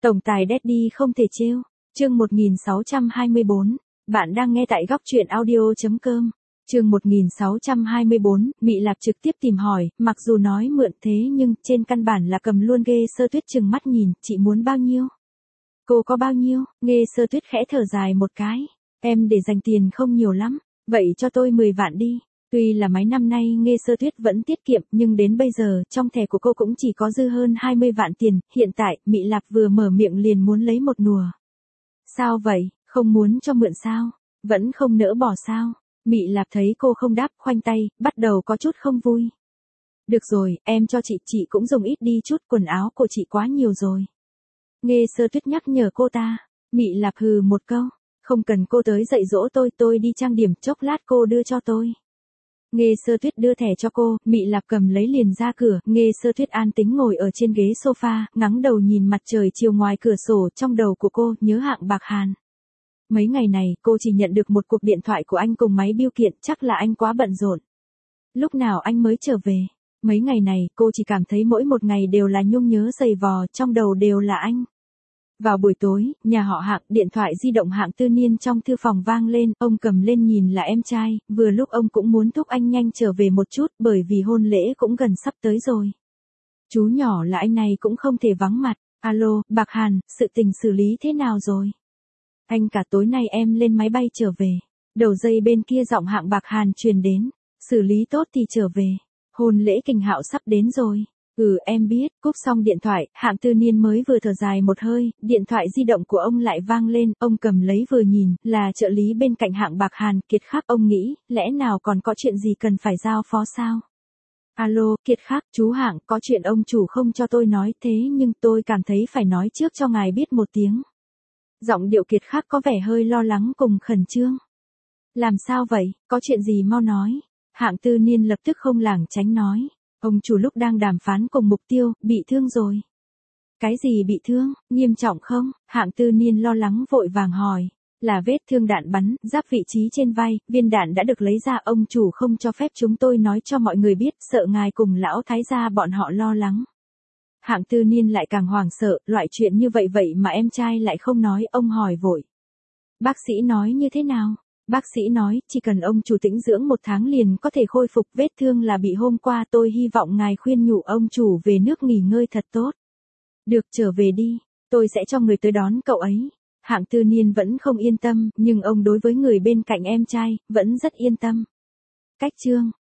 Tổng tài Daddy không thể trêu. Chương 1624. Bạn đang nghe tại góc truyện audio.com. Chương 1624, Mị Lạp trực tiếp tìm hỏi, mặc dù nói mượn thế nhưng trên căn bản là cầm luôn. Nghê Sơ Tuyết trừng mắt nhìn, chị muốn bao nhiêu? Cô có bao nhiêu? Nghê Sơ Tuyết khẽ thở dài một cái. Em để dành tiền không nhiều lắm, vậy cho tôi 10 vạn đi. Tuy là mấy năm nay Nghê Sơ Tuyết vẫn tiết kiệm nhưng đến bây giờ trong thẻ của cô cũng chỉ có dư hơn 20 vạn tiền. Hiện tại Mị Lạp vừa mở miệng liền muốn lấy một nùa. Sao vậy, không muốn cho mượn sao? Vẫn không nỡ bỏ sao? Mị Lạp thấy cô không đáp, khoanh tay, bắt đầu có chút không vui. Được rồi, em cho chị cũng dùng ít đi chút, quần áo của chị quá nhiều rồi. Nghê Sơ Tuyết nhắc nhở cô ta. Mị Lạp hừ một câu, không cần cô tới dạy dỗ tôi đi trang điểm, chốc lát cô đưa cho tôi. Nghê Sơ Tuyết đưa thẻ cho cô, Mị Lạp cầm lấy liền ra cửa. Nghê Sơ Tuyết an tính ngồi ở trên ghế sofa, ngắng đầu nhìn mặt trời chiều ngoài cửa sổ. Trong đầu của cô nhớ Hạng Bạc Hàn. Mấy ngày này cô chỉ nhận được một cuộc điện thoại của anh cùng máy bưu kiện, chắc là anh quá bận rộn. Lúc nào anh mới trở về? Mấy ngày này cô chỉ cảm thấy mỗi một ngày đều là nhung nhớ dày vò, trong đầu đều là anh. Vào buổi tối, nhà họ Hạng, điện thoại di động Hạng Tư Niên trong thư phòng vang lên, ông cầm lên nhìn là em trai, vừa lúc ông cũng muốn thúc anh nhanh trở về một chút bởi vì hôn lễ cũng gần sắp tới rồi. Chú nhỏ là anh này cũng không thể vắng mặt. Alo, Bạc Hàn, sự tình xử lý thế nào rồi? Anh cả tối nay em lên máy bay trở về. Đầu dây bên kia giọng Hạng Bạc Hàn truyền đến. Xử lý tốt thì trở về. Hôn lễ Kình Hạo sắp đến rồi. Em biết. Cúp xong điện thoại, Hạng Tư Niên mới vừa thở dài một hơi, điện thoại di động của ông lại vang lên, ông cầm lấy vừa nhìn, là trợ lý bên cạnh Hạng Bạc Hàn, Kiệt Khắc. Ông nghĩ, lẽ nào còn có chuyện gì cần phải giao phó sao? Alo, Kiệt Khắc, chú Hạng, có chuyện ông chủ không cho tôi nói, thế nhưng tôi cảm thấy phải nói trước cho ngài biết một tiếng. Giọng điệu Kiệt Khắc có vẻ hơi lo lắng cùng khẩn trương. Làm sao vậy, có chuyện gì mau nói. Hạng Tư Niên lập tức không lảng tránh nói. Ông chủ lúc đang đàm phán cùng Mục Tiêu, bị thương rồi. Cái gì bị thương, nghiêm trọng không? Hạng Tư Niên lo lắng vội vàng hỏi. Là vết thương đạn bắn, giáp vị trí trên vai, viên đạn đã được lấy ra. Ông chủ không cho phép chúng tôi nói cho mọi người biết, sợ ngài cùng lão thái gia bọn họ lo lắng. Hạng Tư Niên lại càng hoảng sợ, loại chuyện như vậy mà em trai lại không nói. Ông hỏi vội. Bác sĩ nói như thế nào? Bác sĩ nói, chỉ cần ông chủ tĩnh dưỡng 1 tháng liền có thể khôi phục. Vết thương là bị hôm qua. Tôi hy vọng ngài khuyên nhủ ông chủ về nước nghỉ ngơi thật tốt. Được, trở về đi, tôi sẽ cho người tới đón cậu ấy. Hạng Tư Niên vẫn không yên tâm, nhưng ông đối với người bên cạnh em trai, vẫn rất yên tâm. Cách chương